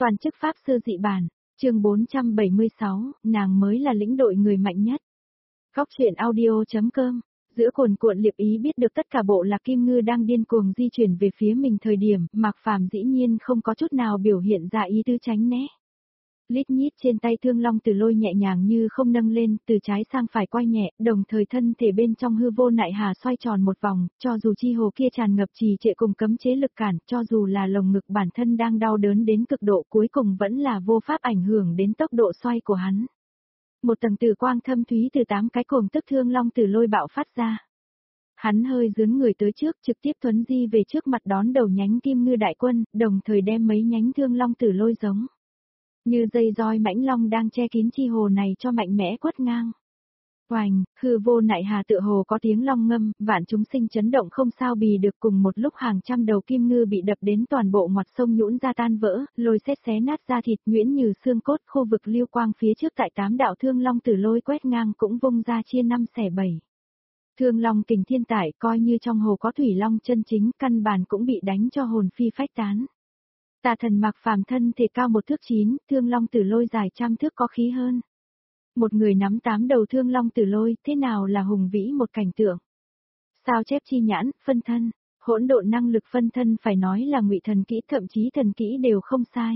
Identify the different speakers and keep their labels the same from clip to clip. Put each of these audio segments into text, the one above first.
Speaker 1: Toàn chức pháp sư dị bản, chương 476, nàng mới là lĩnh đội người mạnh nhất. Góc truyện audio.com. Giữa cuồn cuộn liệp ý biết được tất cả bộ lạc Kim Ngư đang điên cuồng di chuyển về phía mình thời điểm, Mạc Phàm dĩ nhiên không có chút nào biểu hiện ra ý tứ tránh né. Lít nhít trên tay Thương Long Tử Lôi nhẹ nhàng như không nâng lên, từ trái sang phải quay nhẹ, đồng thời thân thể bên trong hư vô nại hà xoay tròn một vòng, cho dù chi hồ kia tràn ngập trì trệ cùng cấm chế lực cản, cho dù là lồng ngực bản thân đang đau đớn đến cực độ cuối cùng vẫn là vô pháp ảnh hưởng đến tốc độ xoay của hắn. Một tầng tử quang thâm thúy từ 8 cái cồn tức Thương Long Tử Lôi bạo phát ra. Hắn hơi dướn người tới trước, trực tiếp thuấn di về trước mặt đón đầu nhánh Kim Ngư đại quân, đồng thời đem mấy nhánh Thương Long Tử Lôi giống như dây roi mãnh long đang che kín chi hồ này cho mạnh mẽ quất ngang. Oành, hư vô nại hà tựa hồ có tiếng long ngâm, vạn chúng sinh chấn động không sao bì được, cùng một lúc hàng trăm đầu kim ngư bị đập đến toàn bộ ngoặt sông nhũn ra tan vỡ, lôi xét xé nát da thịt nhuyễn như xương cốt, khu vực lưu quang phía trước tại 8 đạo Thương Long Tử Lôi quét ngang cũng vung ra chia 5 xẻ 7. Thương Long kình thiên tải coi như trong hồ có thủy long chân chính, căn bản cũng bị đánh cho hồn phi phách tán. Tà thần Mạc Phàm thân thể cao 1 thước 9, Thương Long Tử Lôi dài trăm thước có khí hơn. Một người nắm 8 đầu Thương Long Tử Lôi, thế nào là hùng vĩ một cảnh tượng. Sao chép chi nhãn, phân thân, hỗn độn năng lực phân thân phải nói là ngụy thần kỹ, thậm chí thần kỹ đều không sai.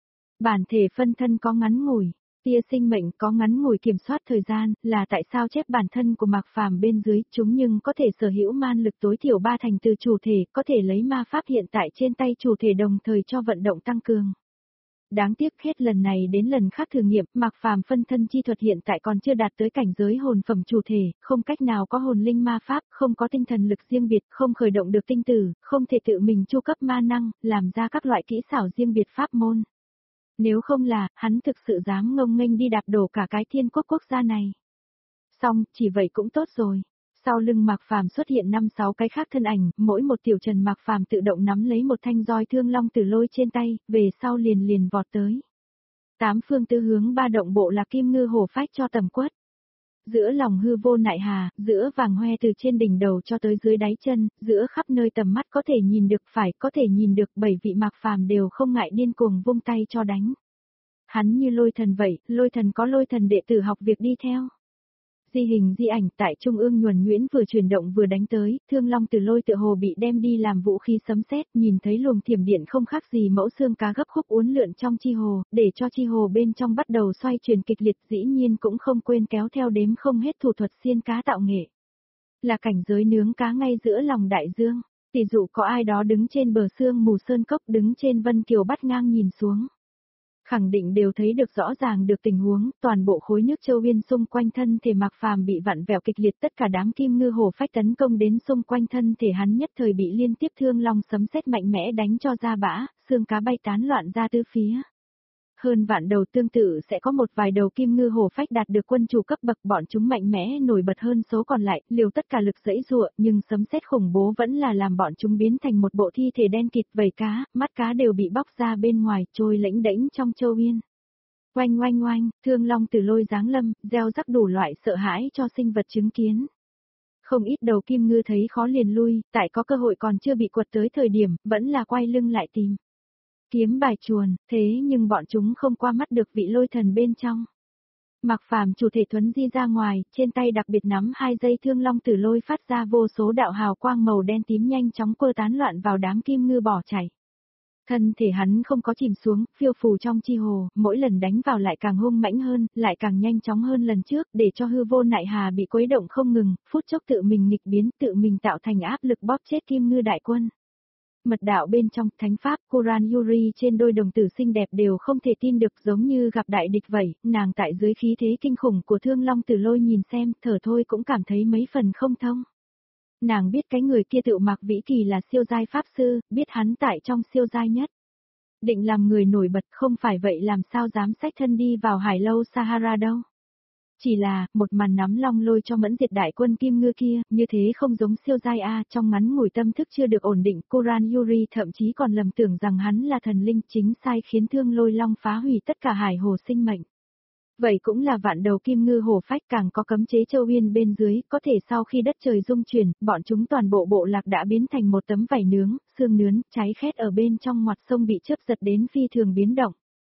Speaker 1: Bản thể phân thân có ngắn ngủi, tia sinh mệnh có ngắn ngủi kiểm soát thời gian, là tại sao chép bản thân của Mạc Phàm bên dưới, chúng nhưng có thể sở hữu man lực tối thiểu 3 thành từ chủ thể, có thể lấy ma pháp hiện tại trên tay chủ thể đồng thời cho vận động tăng cường. Đáng tiếc hết lần này đến lần khác thử nghiệm, Mạc Phàm phân thân chi thuật hiện tại còn chưa đạt tới cảnh giới hồn phẩm chủ thể, không cách nào có hồn linh ma pháp, không có tinh thần lực riêng biệt, không khởi động được tinh tử, không thể tự mình chu cấp ma năng, làm ra các loại kỹ xảo riêng biệt pháp môn. Nếu không là, hắn thực sự dám ngông nghênh đi đạp đổ cả cái thiên quốc quốc gia này. Xong, chỉ vậy cũng tốt rồi. Sau lưng Mạc Phàm xuất hiện 5-6 cái khác thân ảnh, mỗi một tiểu trần Mạc Phàm tự động nắm lấy một thanh roi Thương Long Tử Lôi trên tay, về sau liền vọt tới. 8 phương tư hướng ba động bộ là Kim Ngư hổ phách cho tầm quất. Giữa lòng hư vô nại hà, giữa vàng hoe từ trên đỉnh đầu cho tới dưới đáy chân, giữa khắp nơi tầm mắt có thể nhìn được phải có thể nhìn được 7 vị Mạc Phàm đều không ngại điên cuồng vung tay cho đánh. Hắn như lôi thần vậy, lôi thần có lôi thần đệ tử học việc đi theo. Di hình di ảnh tại trung ương nhuần nhuyễn vừa chuyển động vừa đánh tới, Thương Long Tử Lôi tựa hồ bị đem đi làm vũ khí sấm sét, nhìn thấy luồng thiểm điện không khác gì mẫu xương cá gấp khúc uốn lượn trong chi hồ, để cho chi hồ bên trong bắt đầu xoay chuyển kịch liệt, dĩ nhiên cũng không quên kéo theo đếm không hết thủ thuật xiên cá tạo nghệ. Là cảnh giới nướng cá ngay giữa lòng đại dương, tỷ dụ có ai đó đứng trên bờ sương mù sơn cốc, đứng trên Vân Kiều bắt ngang nhìn xuống. Khẳng định đều thấy được rõ ràng được tình huống, toàn bộ khối nước Châu Uyên xung quanh thân thể Mạc Phàm bị vặn vẹo kịch liệt, tất cả đám Kim Ngư hổ phách tấn công đến xung quanh thân thể hắn, nhất thời bị liên tiếp Thương Long sấm sét mạnh mẽ đánh cho ra bã, xương cá bay tán loạn ra tứ phía. Hơn vạn đầu tương tự sẽ có một vài đầu Kim Ngư hổ phách đạt được quân chủ cấp bậc, bọn chúng mạnh mẽ nổi bật hơn số còn lại, liều tất cả lực giãy giụa, nhưng sấm sét khủng bố vẫn là làm bọn chúng biến thành một bộ thi thể đen kịt, vảy cá, mắt cá đều bị bóc ra bên ngoài, trôi lễnh đễnh trong Châu Uyên. Oanh oanh oanh, Thương Long Tử Lôi giáng lâm, gieo rắc đủ loại sợ hãi cho sinh vật chứng kiến. Không ít đầu Kim Ngư thấy khó liền lui, tại có cơ hội còn chưa bị quật tới thời điểm, vẫn là quay lưng lại tìm kiếm bài chuồn, thế nhưng bọn chúng không qua mắt được vị lôi thần bên trong. Mạc Phàm chủ thể thuấn di ra ngoài, trên tay đặc biệt nắm 2 dây Thương Long Tử Lôi phát ra vô số đạo hào quang màu đen tím nhanh chóng quơ tán loạn vào đám Kim Ngư bỏ chạy. Thân thể hắn không có chìm xuống, phiêu phù trong chi hồ, mỗi lần đánh vào lại càng hung mãnh hơn, lại càng nhanh chóng hơn lần trước, để cho hư vô nại hà bị quấy động không ngừng, phút chốc tự mình nghịch biến, tự mình tạo thành áp lực bóp chết Kim Ngư đại quân. Mật đạo bên trong, thánh pháp, Kuran Yuri trên đôi đồng tử xinh đẹp đều không thể tin được, giống như gặp đại địch vậy, nàng tại dưới khí thế kinh khủng của Thương Long Tử Lôi nhìn xem, thở thôi cũng cảm thấy mấy phần không thông. Nàng biết cái người kia tự Mạc Vĩ Kỳ là siêu giai pháp sư, biết hắn tại trong siêu giai nhất. Định làm người nổi bật, không phải vậy làm sao dám xách thân đi vào hải lâu Sahara đâu. Chỉ là, một màn nắm long lôi cho mẫn diệt đại quân Kim Ngư kia, như thế không giống siêu giai A, trong ngắn ngủi tâm thức chưa được ổn định, Kuran Yuri thậm chí còn lầm tưởng rằng hắn là thần linh, chính sai khiến Thương Lôi Long phá hủy tất cả hải hồ sinh mệnh. Vậy cũng là vạn đầu Kim Ngư hổ phách, càng có cấm chế Châu Uyên bên dưới, có thể sau khi đất trời rung chuyển, bọn chúng toàn bộ bộ lạc đã biến thành một tấm vảy nướng, xương nướn, cháy khét ở bên trong ngoặt sông bị chớp giật đến phi thường biến động.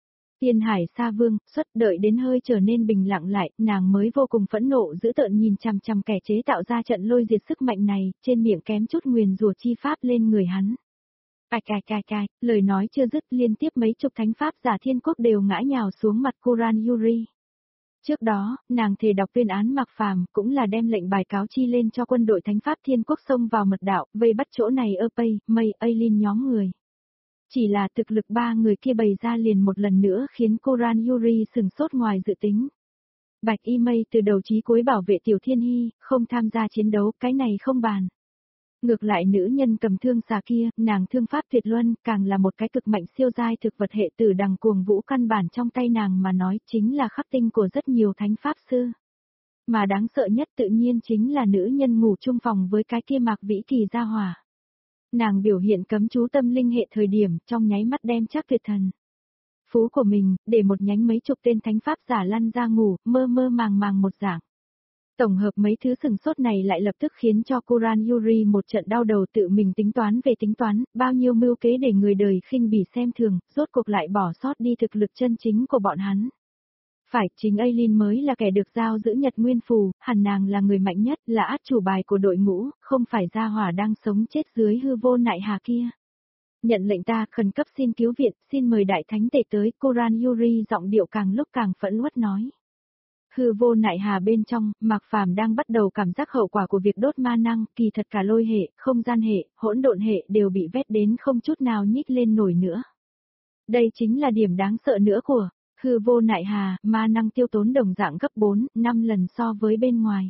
Speaker 1: Tiên Hải Sa Vương, đợi đến hơi trở nên bình lặng lại, nàng mới vô cùng phẫn nộ dữ tợn nhìn chằm chằm kẻ chế tạo ra trận lôi diệt sức mạnh này, trên miệng kém chút nguyền rủa chi pháp lên người hắn. Cài, lời nói chưa dứt liên tiếp mấy chục thánh pháp giả thiên quốc đều ngã nhào xuống mặt Kuran Yuri. Trước đó, nàng thề đọc tuyên án Mạc Phàm, cũng là đem lệnh bài cáo chi lên cho quân đội thánh pháp thiên quốc xông vào mật đạo, vây bắt chỗ này Pei, Mây, Aileen nhóm người. Chỉ là thực lực ba người kia bày ra liền một lần nữa khiến Kuran Yuri sừng sốt ngoài dự tính. Bạch Y Mây từ đầu chí cuối bảo vệ Tiểu Thiên Hy, không tham gia chiến đấu, cái này không bàn. Ngược lại nữ nhân cầm thương xà kia, nàng thương pháp tuyệt luân, càng là một cái cực mạnh siêu giai thực vật hệ tử đằng cuồng vũ, căn bản trong tay nàng mà nói chính là khắc tinh của rất nhiều thánh pháp sư. Mà đáng sợ nhất tự nhiên chính là nữ nhân ngủ chung phòng với cái kia Mạc Vĩ Kỳ gia hỏa. Nàng biểu hiện cấm chú tâm linh hệ thời điểm, trong nháy mắt đem chắc tuyệt thần phú của mình, để một nhánh mấy chục tên thánh pháp giả lăn ra ngủ, mơ mơ màng màng một dạng. Tổng hợp mấy thứ sừng sốt này lại lập tức khiến cho Kuran Yuri một trận đau đầu, tự mình tính toán về tính toán, bao nhiêu mưu kế để người đời khinh bỉ xem thường, rốt cuộc lại bỏ sót đi thực lực chân chính của bọn hắn. Phải, chính Aileen mới là kẻ được giao giữ Nhật Nguyên Phù, hẳn nàng là người mạnh nhất, là át chủ bài của đội ngũ, không phải gia hỏa đang sống chết dưới hư vô nại hà kia. Nhận lệnh ta, khẩn cấp xin cứu viện, xin mời đại thánh tể tới, Kuran Yuri giọng điệu càng lúc càng phẫn uất nói. Hư vô nại hà bên trong, Mạc Phàm đang bắt đầu cảm giác hậu quả của việc đốt ma năng, kỳ thật cả lôi hệ, không gian hệ, hỗn độn hệ đều bị vét đến không chút nào nhích lên nổi nữa. Đây chính là điểm đáng sợ nữa của hư vô nại hà, ma năng tiêu tốn đồng dạng gấp 4, 5 lần so với bên ngoài.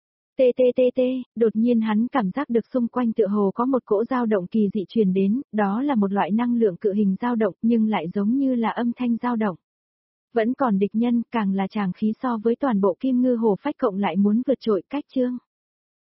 Speaker 1: Đột nhiên hắn cảm giác được xung quanh tựa hồ có một cỗ dao động kỳ dị truyền đến, đó là một loại năng lượng cự hình dao động nhưng lại giống như là âm thanh dao động. Vẫn còn địch nhân, càng là tràng khí so với toàn bộ Kim Ngư Hồ Phách cộng lại muốn vượt trội cách chương.